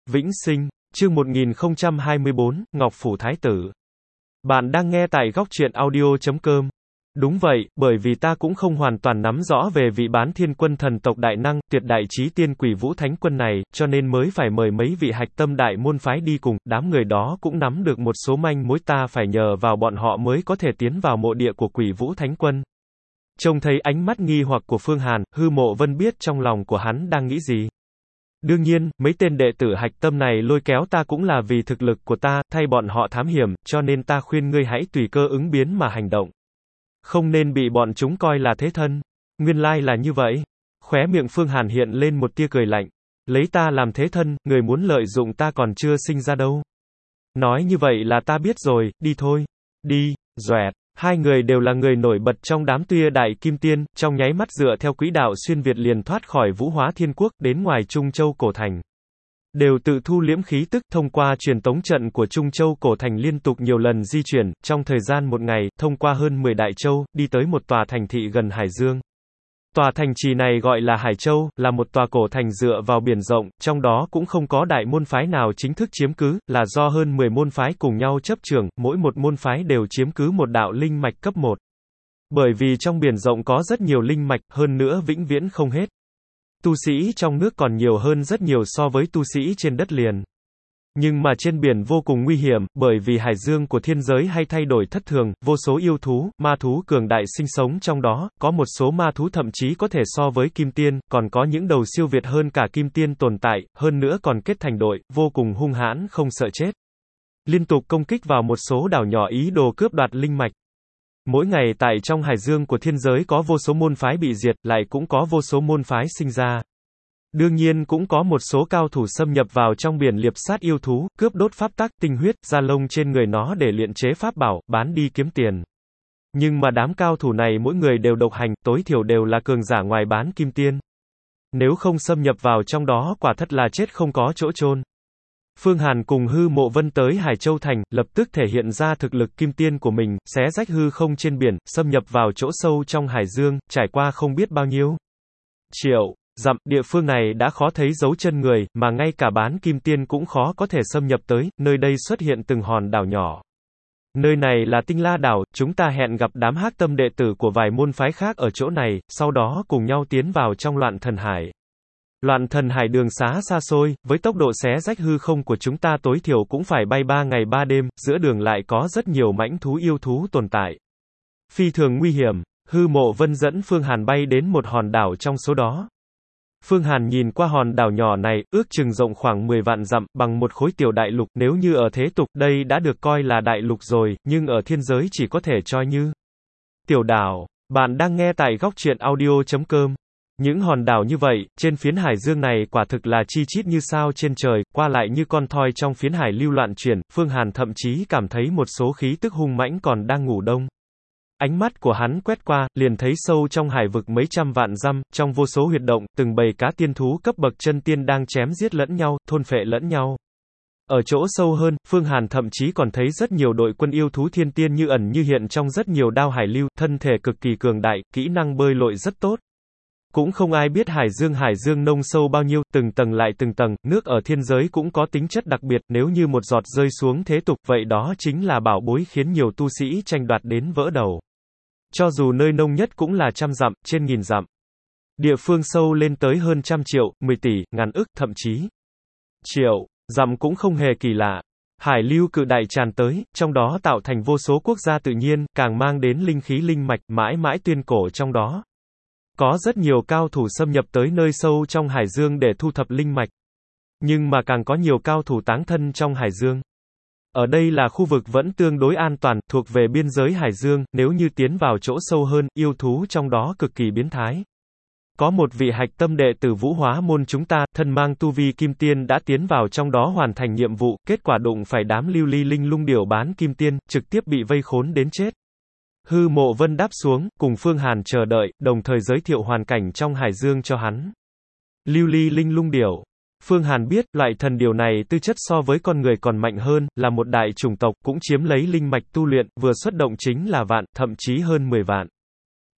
Vĩnh Sinh, chương 1024, Ngọc Phủ Thái Tử. Bạn đang nghe tại góc truyện audio.com. Đúng vậy, bởi vì ta cũng không hoàn toàn nắm rõ về vị bán thiên quân thần tộc đại năng, tuyệt đại chí tiên Quỷ Vũ Thánh Quân này, cho nên mới phải mời mấy vị hạch tâm đại môn phái đi cùng, đám người đó cũng nắm được một số manh mối, ta phải nhờ vào bọn họ mới có thể tiến vào mộ địa của Quỷ Vũ Thánh Quân. Trông thấy ánh mắt nghi hoặc của Phương Hàn, Hư Mộ Vân biết trong lòng của hắn đang nghĩ gì. Đương nhiên, mấy tên đệ tử hạch tâm này lôi kéo ta cũng là vì thực lực của ta, thay bọn họ thám hiểm, cho nên ta khuyên ngươi hãy tùy cơ ứng biến mà hành động. Không nên bị bọn chúng coi là thế thân. Nguyên lai là như vậy. Khóe miệng Phương Hàn hiện lên một tia cười lạnh. Lấy ta làm thế thân, người muốn lợi dụng ta còn chưa sinh ra đâu. Nói như vậy là ta biết rồi, đi thôi. Đi, doẹt. Hai người đều là người nổi bật trong đám Tuya Đại Kim Tiên, trong nháy mắt dựa theo quỹ đạo xuyên Việt liền thoát khỏi Vũ Hóa Thiên Quốc, đến ngoài Trung Châu Cổ Thành. Đều tự thu liễm khí tức, thông qua truyền tống trận của Trung Châu Cổ Thành liên tục nhiều lần di chuyển, trong thời gian một ngày, thông qua hơn 10 đại châu, đi tới một tòa thành thị gần Hải Dương. Tòa thành trì này gọi là Hải Châu, là một tòa cổ thành dựa vào biển rộng, trong đó cũng không có đại môn phái nào chính thức chiếm cứ, là do hơn 10 môn phái cùng nhau chấp trưởng, mỗi một môn phái đều chiếm cứ một đạo linh mạch cấp 1. Bởi vì trong biển rộng có rất nhiều linh mạch, hơn nữa vĩnh viễn không hết. Tu sĩ trong nước còn nhiều hơn rất nhiều so với tu sĩ trên đất liền. Nhưng mà trên biển vô cùng nguy hiểm, bởi vì hải dương của thiên giới hay thay đổi thất thường, vô số yêu thú, ma thú cường đại sinh sống trong đó, có một số ma thú thậm chí có thể so với kim tiên, còn có những đầu siêu việt hơn cả kim tiên tồn tại, hơn nữa còn kết thành đội, vô cùng hung hãn không sợ chết. Liên tục công kích vào một số đảo nhỏ ý đồ cướp đoạt linh mạch. Mỗi ngày tại trong hải dương của thiên giới có vô số môn phái bị diệt, lại cũng có vô số môn phái sinh ra. Đương nhiên cũng có một số cao thủ xâm nhập vào trong biển liệp sát yêu thú, cướp đốt pháp tắc, tinh huyết, da lông trên người nó để luyện chế pháp bảo, bán đi kiếm tiền. Nhưng mà đám cao thủ này mỗi người đều độc hành, tối thiểu đều là cường giả ngoài bán kim tiên. Nếu không xâm nhập vào trong đó quả thật là chết không có chỗ chôn. Phương Hàn cùng Hư Mộ Vân tới Hải Châu Thành, lập tức thể hiện ra thực lực kim tiên của mình, xé rách hư không trên biển, xâm nhập vào chỗ sâu trong hải dương, trải qua không biết bao nhiêu triệu dặm, địa phương này đã khó thấy dấu chân người, mà ngay cả bán kim tiên cũng khó có thể xâm nhập tới, nơi đây xuất hiện từng hòn đảo nhỏ. Nơi này là Tinh La Đảo, chúng ta hẹn gặp đám hắc tâm đệ tử của vài môn phái khác ở chỗ này, sau đó cùng nhau tiến vào trong Loạn Thần Hải. Loạn Thần Hải đường xá xa xôi, với tốc độ xé rách hư không của chúng ta tối thiểu cũng phải bay 3 ngày 3 đêm, giữa đường lại có rất nhiều mãnh thú yêu thú tồn tại. Phi thường nguy hiểm. Hư Mộ Vân dẫn Phương Hàn bay đến một hòn đảo trong số đó. Phương Hàn nhìn qua hòn đảo nhỏ này, ước chừng rộng khoảng 10 vạn dặm, bằng một khối tiểu đại lục, nếu như ở thế tục, đây đã được coi là đại lục rồi, nhưng ở thiên giới chỉ có thể cho như tiểu đảo. Bạn đang nghe tại góc truyện audio.com. Những hòn đảo như vậy, trên phiến hải dương này quả thực là chi chít như sao trên trời, qua lại như con thoi trong phiến hải lưu loạn chuyển, Phương Hàn thậm chí cảm thấy một số khí tức hung mãnh còn đang ngủ đông. Ánh mắt của hắn quét qua, liền thấy sâu trong hải vực mấy trăm vạn dặm, trong vô số huyệt động, từng bầy cá tiên thú cấp bậc chân tiên đang chém giết lẫn nhau, thôn phệ lẫn nhau. Ở chỗ sâu hơn, Phương Hàn thậm chí còn thấy rất nhiều đội quân yêu thú thiên tiên như ẩn như hiện trong rất nhiều đao hải lưu, thân thể cực kỳ cường đại, kỹ năng bơi lội rất tốt. Cũng không ai biết hải dương nông sâu bao nhiêu, từng tầng lại từng tầng, nước ở thiên giới cũng có tính chất đặc biệt, nếu như một giọt rơi xuống thế tục, vậy đó chính là bảo bối khiến nhiều tu sĩ tranh đoạt đến vỡ đầu. Cho dù nơi nông nhất cũng là trăm dặm, trên nghìn dặm. Địa phương sâu lên tới hơn trăm triệu, 10 tỷ, ngàn ức, thậm chí triệu dặm cũng không hề kỳ lạ. Hải lưu cự đại tràn tới, trong đó tạo thành vô số quốc gia tự nhiên, càng mang đến linh khí linh mạch, mãi mãi tuyên cổ trong đó. Có rất nhiều cao thủ xâm nhập tới nơi sâu trong hải dương để thu thập linh mạch. Nhưng mà càng có nhiều cao thủ táng thân trong hải dương. Ở đây là khu vực vẫn tương đối an toàn, thuộc về biên giới hải dương, nếu như tiến vào chỗ sâu hơn, yêu thú trong đó cực kỳ biến thái. Có một vị hạch tâm đệ tử Vũ Hóa môn chúng ta, thân mang tu vi kim tiên đã tiến vào trong đó hoàn thành nhiệm vụ, kết quả đụng phải đám lưu ly linh lung điểu bán kim tiên, trực tiếp bị vây khốn đến chết. Hư Mộ Vân đáp xuống, cùng Phương Hàn chờ đợi, đồng thời giới thiệu hoàn cảnh trong hải dương cho hắn. Lưu ly linh lung điểu. Phương Hàn biết, loại thần điểu này tư chất so với con người còn mạnh hơn, là một đại chủng tộc, cũng chiếm lấy linh mạch tu luyện, vừa xuất động chính là vạn, thậm chí hơn 10 vạn.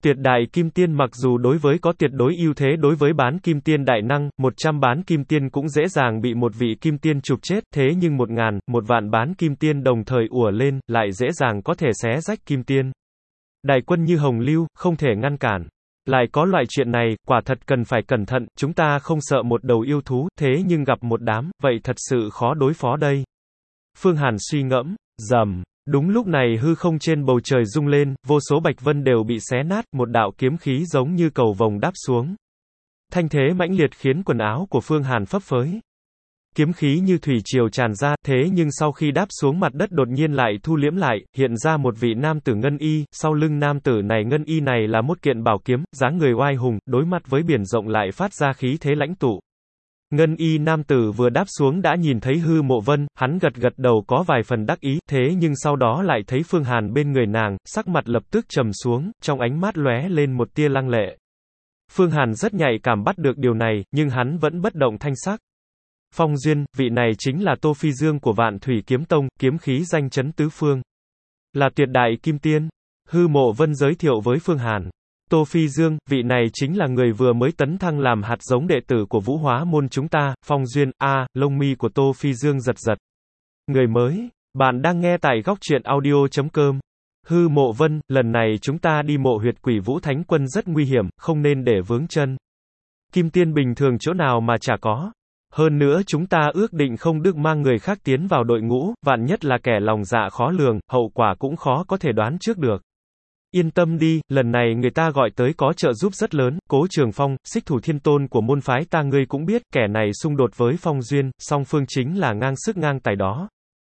Tuyệt đại kim tiên mặc dù đối với có tuyệt đối ưu thế đối với bán kim tiên đại năng, 100 bán kim tiên cũng dễ dàng bị một vị kim tiên chụp chết, thế nhưng 1000, 1 vạn bán kim tiên đồng thời ùa lên, lại dễ dàng có thể xé rách kim tiên. Đại quân như hồng lưu, không thể ngăn cản. Lại có loại chuyện này, quả thật cần phải cẩn thận, chúng ta không sợ một đầu yêu thú, thế nhưng gặp một đám, vậy thật sự khó đối phó đây. Phương Hàn suy ngẫm, rầm. Đúng lúc này hư không trên bầu trời rung lên, vô số bạch vân đều bị xé nát, một đạo kiếm khí giống như cầu vồng đáp xuống. Thanh thế mãnh liệt khiến quần áo của Phương Hàn phấp phới. Kiếm khí như thủy triều tràn ra, thế nhưng sau khi đáp xuống mặt đất đột nhiên lại thu liễm lại, hiện ra một vị nam tử ngân y, sau lưng nam tử này ngân y này là một kiện bảo kiếm, dáng người oai hùng, đối mặt với biển rộng lại phát ra khí thế lãnh tụ. Ngân y nam tử vừa đáp xuống đã nhìn thấy Hư Mộ Vân, hắn gật gật đầu có vài phần đắc ý, thế nhưng sau đó lại thấy Phương Hàn bên người nàng, sắc mặt lập tức trầm xuống, trong ánh mắt lóe lên một tia lăng lệ. Phương Hàn rất nhạy cảm bắt được điều này, nhưng hắn vẫn bất động thanh sắc. Phong Duyên, vị này chính là Tô Phi Dương của Vạn Thủy Kiếm Tông, kiếm khí danh chấn tứ phương. Là tuyệt đại kim tiên. Hư Mộ Vân giới thiệu với Phương Hàn. Tô Phi Dương, vị này chính là người vừa mới tấn thăng làm hạt giống đệ tử của Vũ Hóa môn chúng ta. Phong Duyên, lông mi của Tô Phi Dương giật giật. Người mới, bạn đang nghe tại góc truyện audio.com. Hư Mộ Vân, lần này chúng ta đi mộ huyệt quỷ Vũ Thánh Quân rất nguy hiểm, không nên để vướng chân. Kim tiên bình thường chỗ nào mà chả có. Hơn nữa chúng ta ước định không được mang người khác tiến vào đội ngũ, vạn nhất là kẻ lòng dạ khó lường, hậu quả cũng khó có thể đoán trước được. Yên tâm đi, lần này người ta gọi tới có trợ giúp rất lớn, Cố Trường Phong, Xích Thủ Thiên Tôn của môn phái ta ngươi cũng biết, kẻ này xung đột với Phong Duyên, song phương chính là ngang sức ngang tài đó.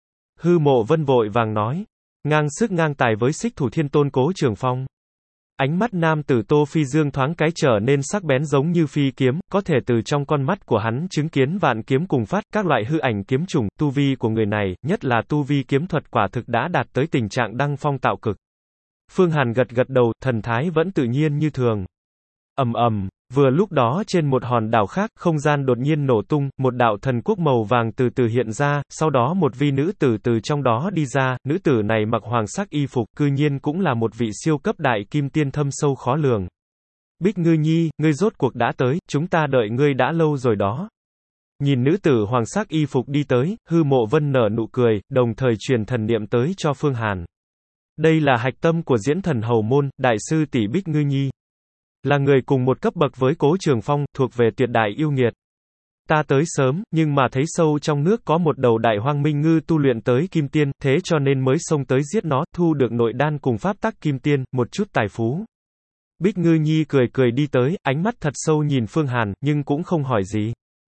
Hư Mộ Vân vội vàng nói, ngang sức ngang tài với Xích Thủ Thiên Tôn Cố Trường Phong. Ánh mắt nam tử Tô Phi Dương thoáng cái trở nên sắc bén giống như phi kiếm, có thể từ trong con mắt của hắn chứng kiến vạn kiếm cùng phát, các loại hư ảnh kiếm chủng, tu vi của người này, nhất là tu vi kiếm thuật quả thực đã đạt tới tình trạng đăng phong tạo cực. Phương Hàn gật gật đầu, thần thái vẫn tự nhiên như thường. Ầm ầm, vừa lúc đó trên một hòn đảo khác, không gian đột nhiên nổ tung, một đạo thần quốc màu vàng từ từ hiện ra, sau đó một vi nữ tử từ trong đó đi ra, nữ tử này mặc hoàng sắc y phục, cư nhiên cũng là một vị siêu cấp đại kim tiên thâm sâu khó lường. Bích Ngư Nhi, ngươi rốt cuộc đã tới, chúng ta đợi ngươi đã lâu rồi đó. Nhìn nữ tử hoàng sắc y phục đi tới, Hư Mộ Vân nở nụ cười, đồng thời truyền thần niệm tới cho Phương Hàn. Đây là hạch tâm của Diễn Thần Hầu Môn, đại sư tỷ Bích Ngư Nhi. Là người cùng một cấp bậc với Cố Trường Phong, thuộc về tuyệt đại yêu nghiệt. Ta tới sớm, nhưng mà thấy sâu trong nước có một đầu đại hoang minh ngư tu luyện tới kim tiên, thế cho nên mới xông tới giết nó, thu được nội đan cùng pháp tắc kim tiên, một chút tài phú. Bích Ngư Nhi cười cười đi tới, ánh mắt thật sâu nhìn Phương Hàn, nhưng cũng không hỏi gì.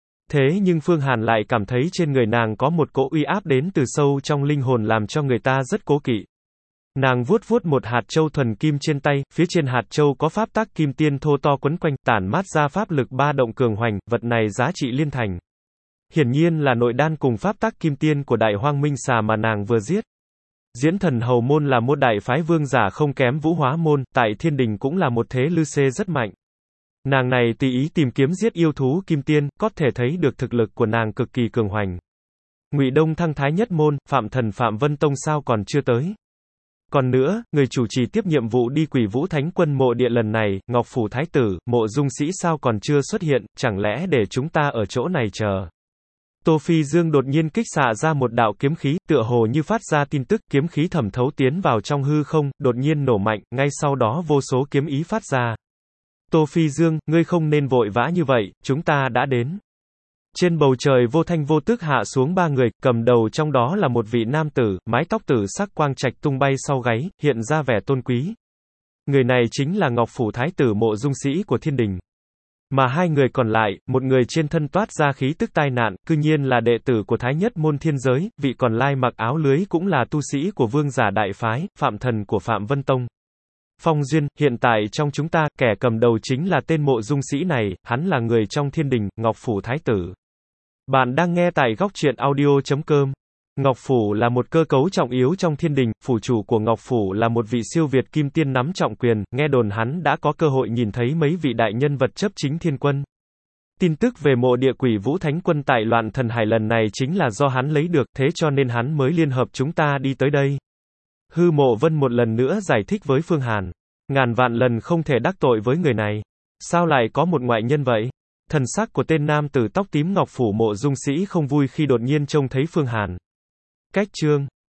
Thế nhưng Phương Hàn lại cảm thấy trên người nàng có một cỗ uy áp đến từ sâu trong linh hồn làm cho người ta rất cố kỵ. Nàng vuốt vuốt một hạt châu thuần kim trên tay, phía trên hạt châu có pháp tắc kim tiên thô to quấn quanh, tản mát ra pháp lực ba động cường hoành, vật này giá trị liên thành. Hiển nhiên là nội đan cùng pháp tắc kim tiên của đại hoang minh xà mà nàng vừa giết. Diễn Thần Hầu Môn là một đại phái vương giả không kém Vũ Hóa Môn, tại thiên đình cũng là một thế lư xê rất mạnh. Nàng này tùy ý tìm kiếm giết yêu thú kim tiên, có thể thấy được thực lực của nàng cực kỳ cường hoành. Ngụy Đông Thăng Thái Nhất Môn, Phạm Thần Phạm Vân Tông sao còn chưa tới? Còn nữa, người chủ trì tiếp nhiệm vụ đi Quỷ Vũ Thánh Quân mộ địa lần này, Ngọc Phủ Thái Tử, Mộ Dung Sĩ sao còn chưa xuất hiện, chẳng lẽ để chúng ta ở chỗ này chờ? Tô Phi Dương đột nhiên kích xạ ra một đạo kiếm khí, tựa hồ như phát ra tin tức, kiếm khí thẩm thấu tiến vào trong hư không, đột nhiên nổ mạnh, ngay sau đó vô số kiếm ý phát ra. Tô Phi Dương, ngươi không nên vội vã như vậy, chúng ta đã đến. Trên bầu trời vô thanh vô tức hạ xuống ba người, cầm đầu trong đó là một vị nam tử, mái tóc tử sắc quang trạch tung bay sau gáy, hiện ra vẻ tôn quý. Người này chính là Ngọc Phủ Thái Tử Mộ Dung Sĩ của thiên đình. Mà hai người còn lại, một người trên thân toát ra khí tức tai nạn, cư nhiên là đệ tử của Thái Nhất Môn Thiên Giới, vị còn lai mặc áo lưới cũng là tu sĩ của Vương giả đại phái, Phạm Thần của Phạm Vân Tông. Phong Duyên, hiện tại trong chúng ta, kẻ cầm đầu chính là tên Mộ Dung Sĩ này, hắn là người trong thiên đình, Ngọc Phủ Thái Tử. Bạn đang nghe tại góc truyện audio.com. Ngọc Phủ là một cơ cấu trọng yếu trong thiên đình, phủ chủ của Ngọc Phủ là một vị siêu việt kim tiên nắm trọng quyền, nghe đồn hắn đã có cơ hội nhìn thấy mấy vị đại nhân vật chấp chính thiên quân. Tin tức về mộ địa Quỷ Vũ Thánh Quân tại Loạn Thần Hải lần này chính là do hắn lấy được, thế cho nên hắn mới liên hợp chúng ta đi tới đây. Hư Mộ Vân một lần nữa giải thích với Phương Hàn. Ngàn vạn lần không thể đắc tội với người này. Sao lại có một ngoại nhân vậy? Thần sắc của tên nam tử tóc tím Ngọc Phủ Mộ Dung Sĩ không vui khi đột nhiên trông thấy Phương Hàn. Cách chương